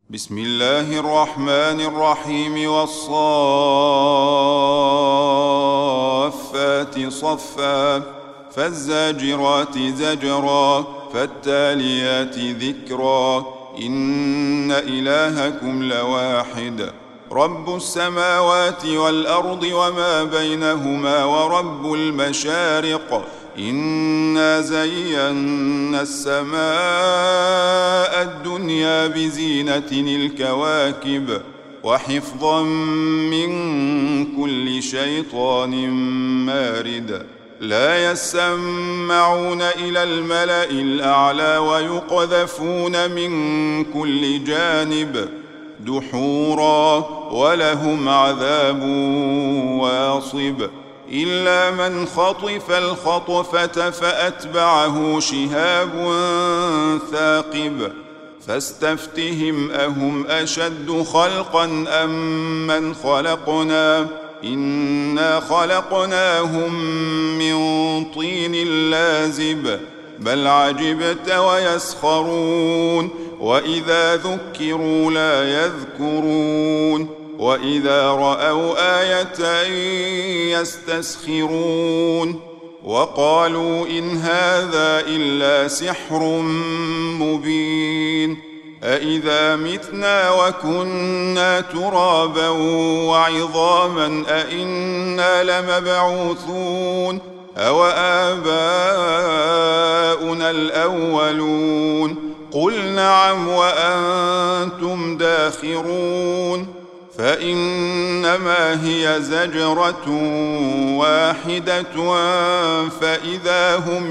بسم الله الرحمن الرحيم والصافات صفا فالزاجرات زجرا فالتاليات ذكرا إن إلهكم لواحد رب السماوات والأرض وما بينهما ورب المشارق إنا زينا السماء الدنيا بزينة الكواكب وحفظا من كل شيطان مارد لا يسمعون إلى الملأ الأعلى ويقذفون من كل جانب دحورا ولهم عذاب واصب إلا من خطف الخطفة فأتبعه شهاب ثاقب فاستفتهم أهم أشد خلقا أم من خلقنا إنا خلقناهم من طين لازب بل عجبت ويسخرون وإذا ذكروا لا يذكرون وإذا رأوا آية يستسخرون وقالوا إن هذا إلا سحر مبين أإذا متنا وكنا ترابا وعظاما أإنا لمبعوثون أوآباؤنا الأولون قل نعم وأنتم داخرون فإنما هي زجرة واحدة فإذا هم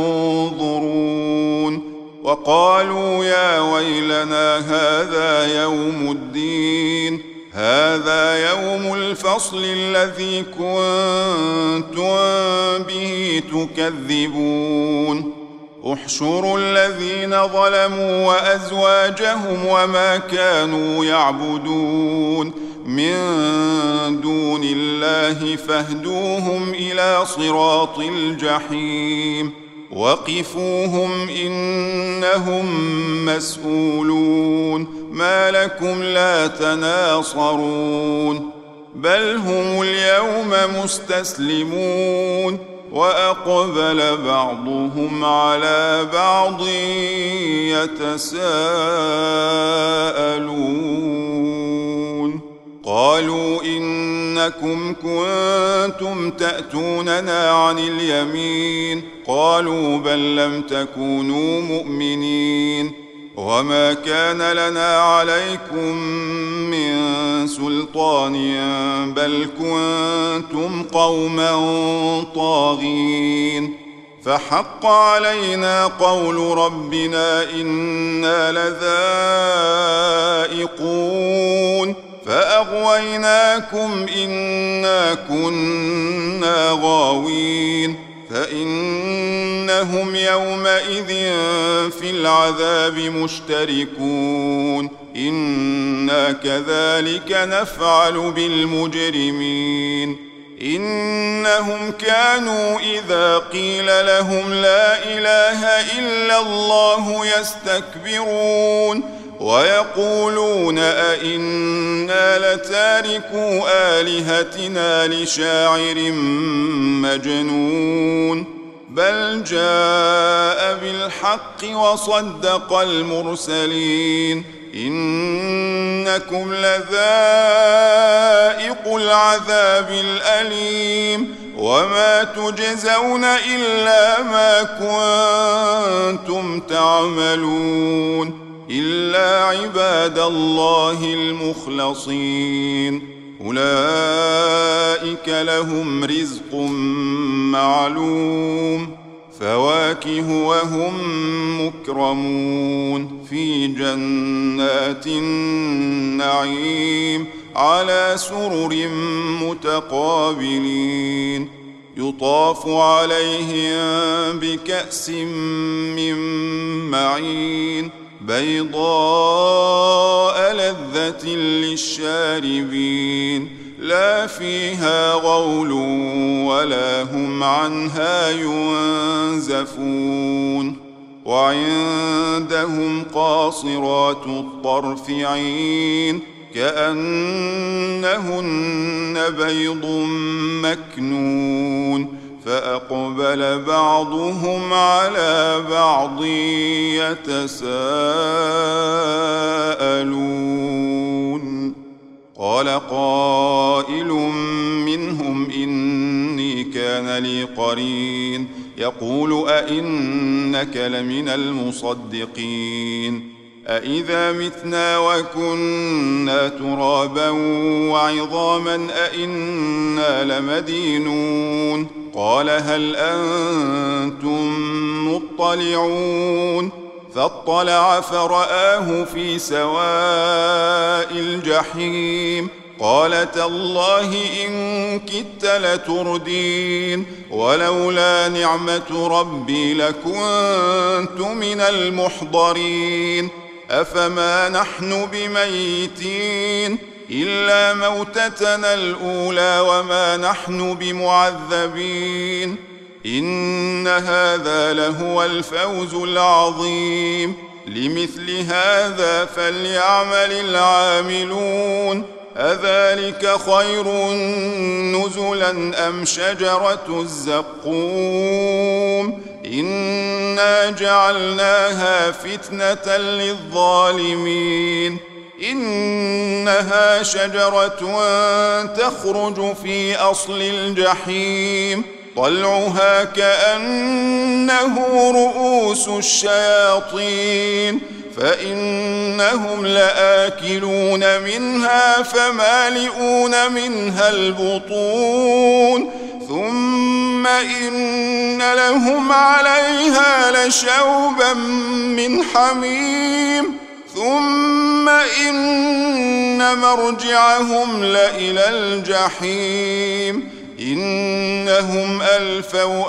ينظرون وقالوا يا ويلنا هذا يوم الدين هذا يوم الفصل الذي كنتم به تكذبون احشروا الذين ظلموا وأزواجهم وما كانوا يعبدون من دون الله فاهدوهم إلى صراط الجحيم وقفوهم إنهم مسؤولون ما لكم لا تناصرون بل هم اليوم مستسلمون وأقبل بعضهم على بعض يتساءلون قالوا إنكم كنتم تأتوننا عن اليمين قالوا بل لم تكونوا مؤمنين وما كان لنا عليكم من سلطان بل كنتم قوما طاغين فحق علينا قول ربنا إنا لذائقون فأغويناكم إنا كنا غاوين فإنهم يومئذ في العذاب مشتركون إنا كذلك نفعل بالمجرمين إنهم كانوا إذا قيل لهم لا إله إلا الله يستكبرون ويقولون أئنا لتاركو آلهتنا لشاعر مجنون بل جاء بالحق وصدق المرسلين إنكم لذائقو العذاب الأليم وما تجزون إلا ما كنتم تعملون إلا عباد الله المخلصين أولئك لهم رزق معلوم فواكه وهم مكرمون في جنات النعيم على سرر متقابلين يطاف عليهم بكأس من معين بيضاء لذة للشاربين لا فيها غول ولا هم عنها ينزفون وعندهم قاصرات الطرف عين كأنهن بيض مكنون فأقبل بعضهم على بعض يتساءلون قال قائل منهم إني كان لي قرين يقول أئنك لمن المصدقين أإذا متنا وكنا ترابا وعظاما أئنا لمدينون قال هل أنتم مطلعون فاطلع فرآه في سواء الجحيم قال تالله إن كدت لتردين ولولا نعمة ربي لكنت من المحضرين أفما نحن بميتين إلا موتتنا الأولى وما نحن بمعذبين إن هذا لهو الفوز العظيم لمثل هذا فليعمل العاملون أذلك خير نزلا أم شجرة الزقوم إنا جعلناها فتنة للظالمين إنها شجرة تخرج في أصل الجحيم طلعها كأنه رؤوس الشياطين فإنهم لآكلون منها فمالئون منها البطون ثم إن لهم عليها لشوبا من حميم ثم إن مرجعهم لإلى الجحيم إنهم ألفوا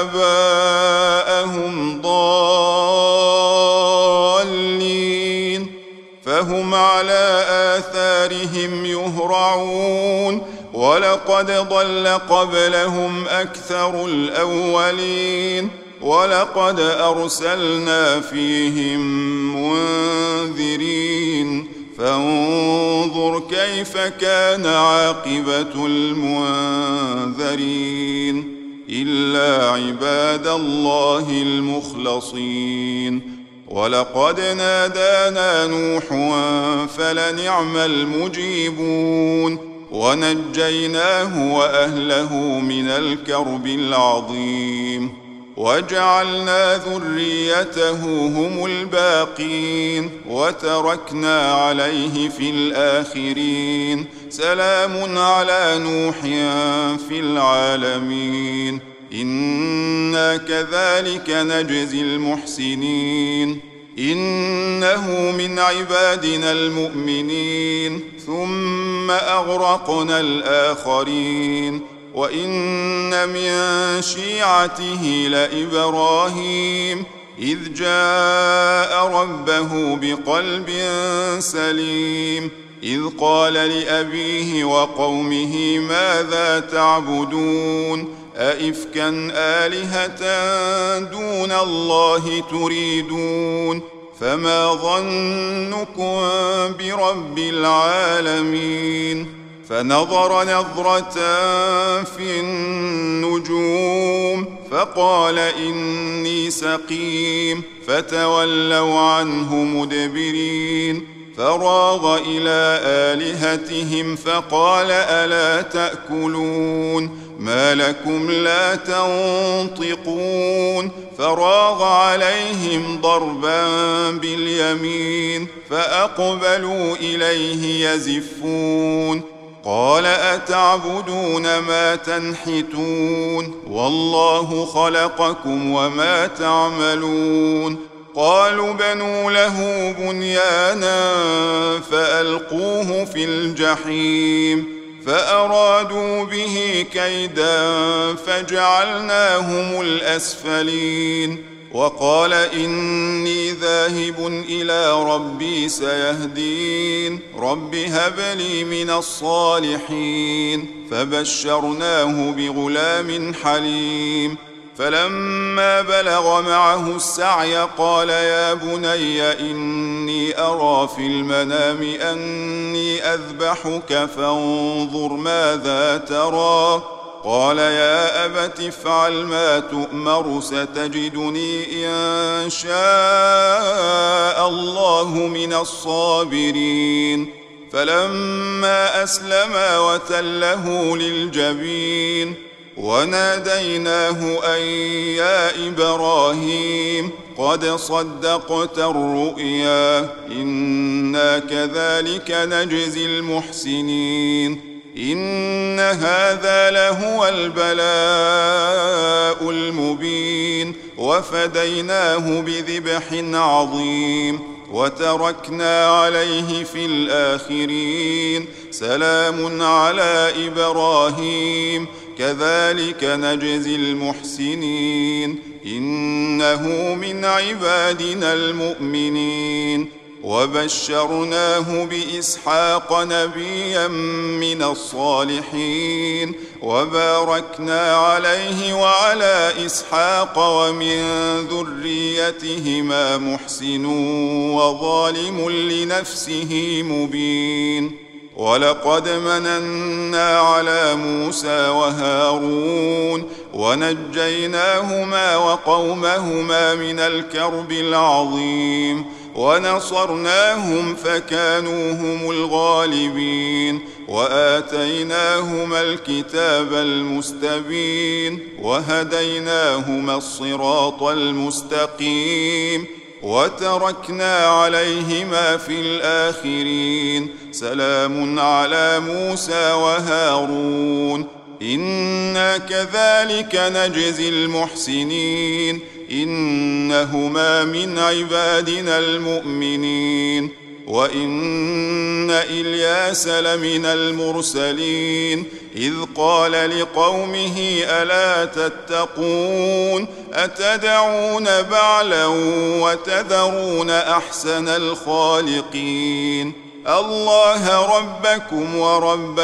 آباءهم ضالين فهم على آثارهم يهرعون ولقد ضل قبلهم أكثر الأولين ولقد أرسلنا فيهم منذرين فانظر كيف كان عاقبة المنذرين إلا عباد الله المخلصين ولقد نادانا نوح فلنعم المجيبون ونجيناه وأهله من الكرب العظيم وجعلنا ذريته هم الباقين وتركنا عليه في الآخرين سلام على نوح في العالمين إنا كذلك نجزي المحسنين إنه من عبادنا المؤمنين ثم أغرقنا الآخرين وإن من شيعته لإبراهيم إذ جاء ربه بقلب سليم إذ قال لأبيه وقومه ماذا تعبدون أئفكا آلهة دون الله تريدون فما ظنكم برب العالمين فنظر نظرة في النجوم فقال إني سقيم فتولوا عنه مدبرين فراغ إلى آلهتهم فقال ألا تأكلون ما لكم لا تنطقون فراغ عليهم ضربا باليمين فأقبلوا إليه يزفون قال أتعبدون ما تنحتون والله خلقكم وما تعملون قالوا بنوا له بنيانا فألقوه في الجحيم فأرادوا به كيدا فجعلناهم الأسفلين وقال إني ذاهب إلى ربي سيهدين رب هب لي من الصالحين فبشرناه بغلام حليم فلما بلغ معه السعي قال يا بني إني أرى في المنام أني أذبحك فانظر ماذا ترى. قال يا أبت افعل ما تؤمر ستجدني إن شاء الله من الصابرين. فلما أسلما وتله للجبين وناديناه أن يا إبراهيم قد صدقت الرؤيا إنا كذلك نجزي المحسنين إن هذا لهو البلاء المبين وفديناه بذبح عظيم وتركنا عليه في الآخرين سلام على إبراهيم كذلك نجزي المحسنين إنه من عبادنا المؤمنين وبشرناه بإسحاق نبيا من الصالحين وباركنا عليه وعلى إسحاق ومن ذريتهما محسن وظالم لنفسه مبين ولقد مننا على موسى وهارون ونجيناهما وقومهما من الكرب العظيم ونصرناهم فكانوا هم الغالبين وآتيناهما الكتاب المستبين وهديناهما الصراط المستقيم وتركنا عليهما في الآخرين سلام على موسى وهارون إنا كذلك نجزي المحسنين إنهما من عبادنا المؤمنين وإن إلياس لمن المرسلين إذ قال لقومه ألا تتقون أتدعون بعلا وتذرون أحسن الخالقين الله ربكم ورب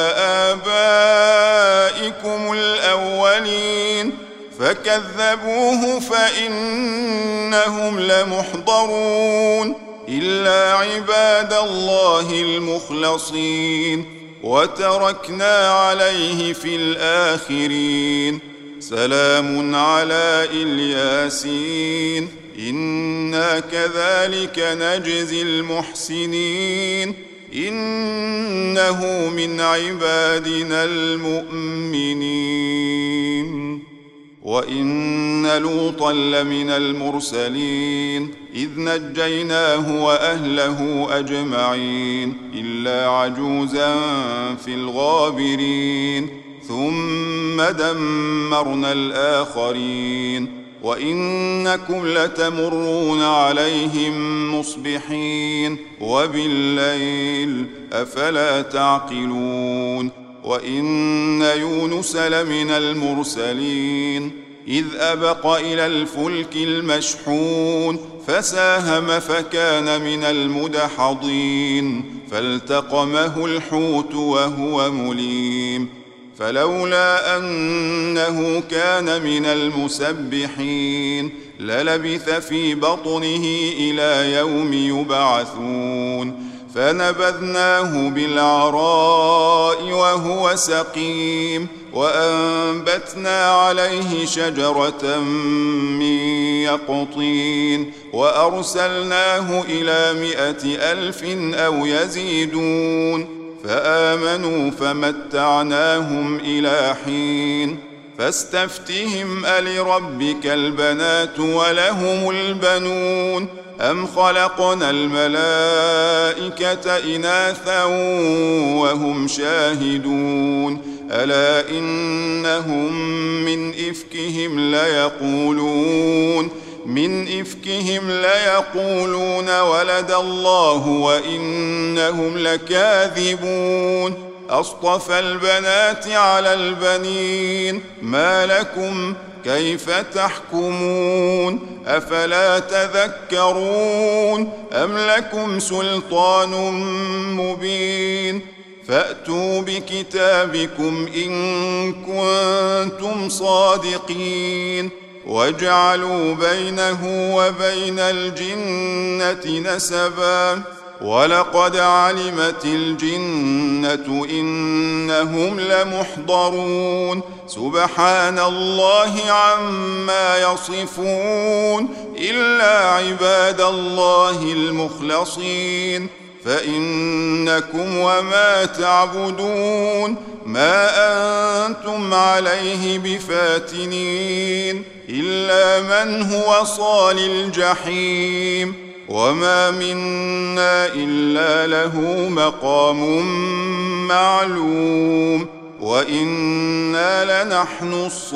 آبائكم الأولين فكذبوه فإنهم لمحضرون إلا عباد الله المخلصين وتركنا عليه في الآخرين سلام على الياسين إنا كذلك نجزي المحسنين إنه من عبادنا المؤمنين وإن لوطا لمن المرسلين إذ نجيناه وأهله أجمعين إلا عجوزا في الغابرين ثم دمرنا الآخرين وإنكم لتمرون عليهم مصبحين وبالليل أفلا تعقلون وإن يونس لمن المرسلين إذ أبق إلى الفلك المشحون فساهم فكان من المدحضين فالتقمه الحوت وهو مليم فلولا أنه كان من المسبحين للبث في بطنه إلى يوم يبعثون فنبذناه بالعراء وهو سقيم وأنبتنا عليه شجرة من يقطين وأرسلناه إلى 100,000 أو يزيدون فآمنوا فمتعناهم إلى حين فاستفتهم ألربك البنات ولهم البنون أم خلقنا الملائكة إناثا وهم شاهدون ألا إنهم من إفكهم ليقولون ولد الله وإنهم لكاذبون أصطفى البنات على البنين ما لكم كيف تحكمون أفلا تذكرون أم لكم سلطان مبين فأتوا بكتابكم إن كنتم صادقين وجعلوا بينه وبين الجنة نسبا ولقد علمت الجنة إنهم لمحضرون سبحان الله عما يصفون إلا عباد الله المخلصين فإنكم وما تعبدون ما أنتم عليه بفاتنين إلا من هو صال الجحيم وما منا إلا له مقام معلوم وإنا لنحن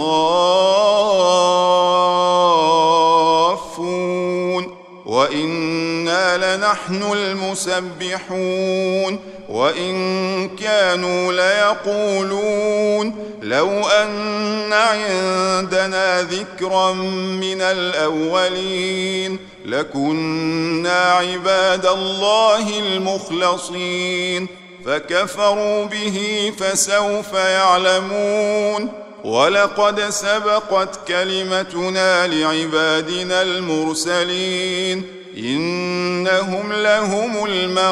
الصافون وإنا لنحن المسبحون وإن كانوا ليقولون لو أن عندنا ذكرا من الأولين لكنا عباد الله المخلصين فكفروا به فسوف يعلمون ولقد سبقت كلمتنا لعبادنا المرسلين إنهم لهم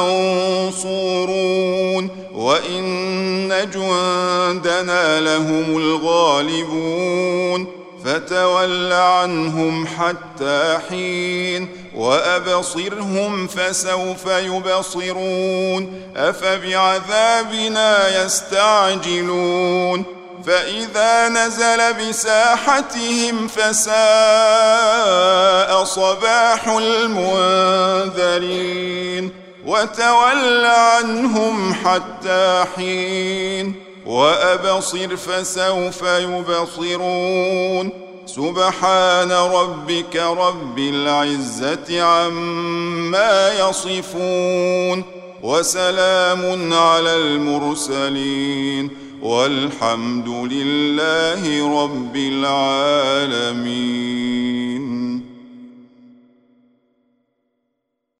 المنصورون وإن جندنا لهم الغالبون فتول عنهم حتى حين وأبصرهم فسوف يبصرون أفبعذابنا يستعجلون فإذا نزل بساحتهم فساء صباح المنذرين وتول عنهم حتى حين وأبصر فسوف يبصرون سبحان ربك رب العزة عما يصفون وسلام على المرسلين والحمد لله رب العالمين.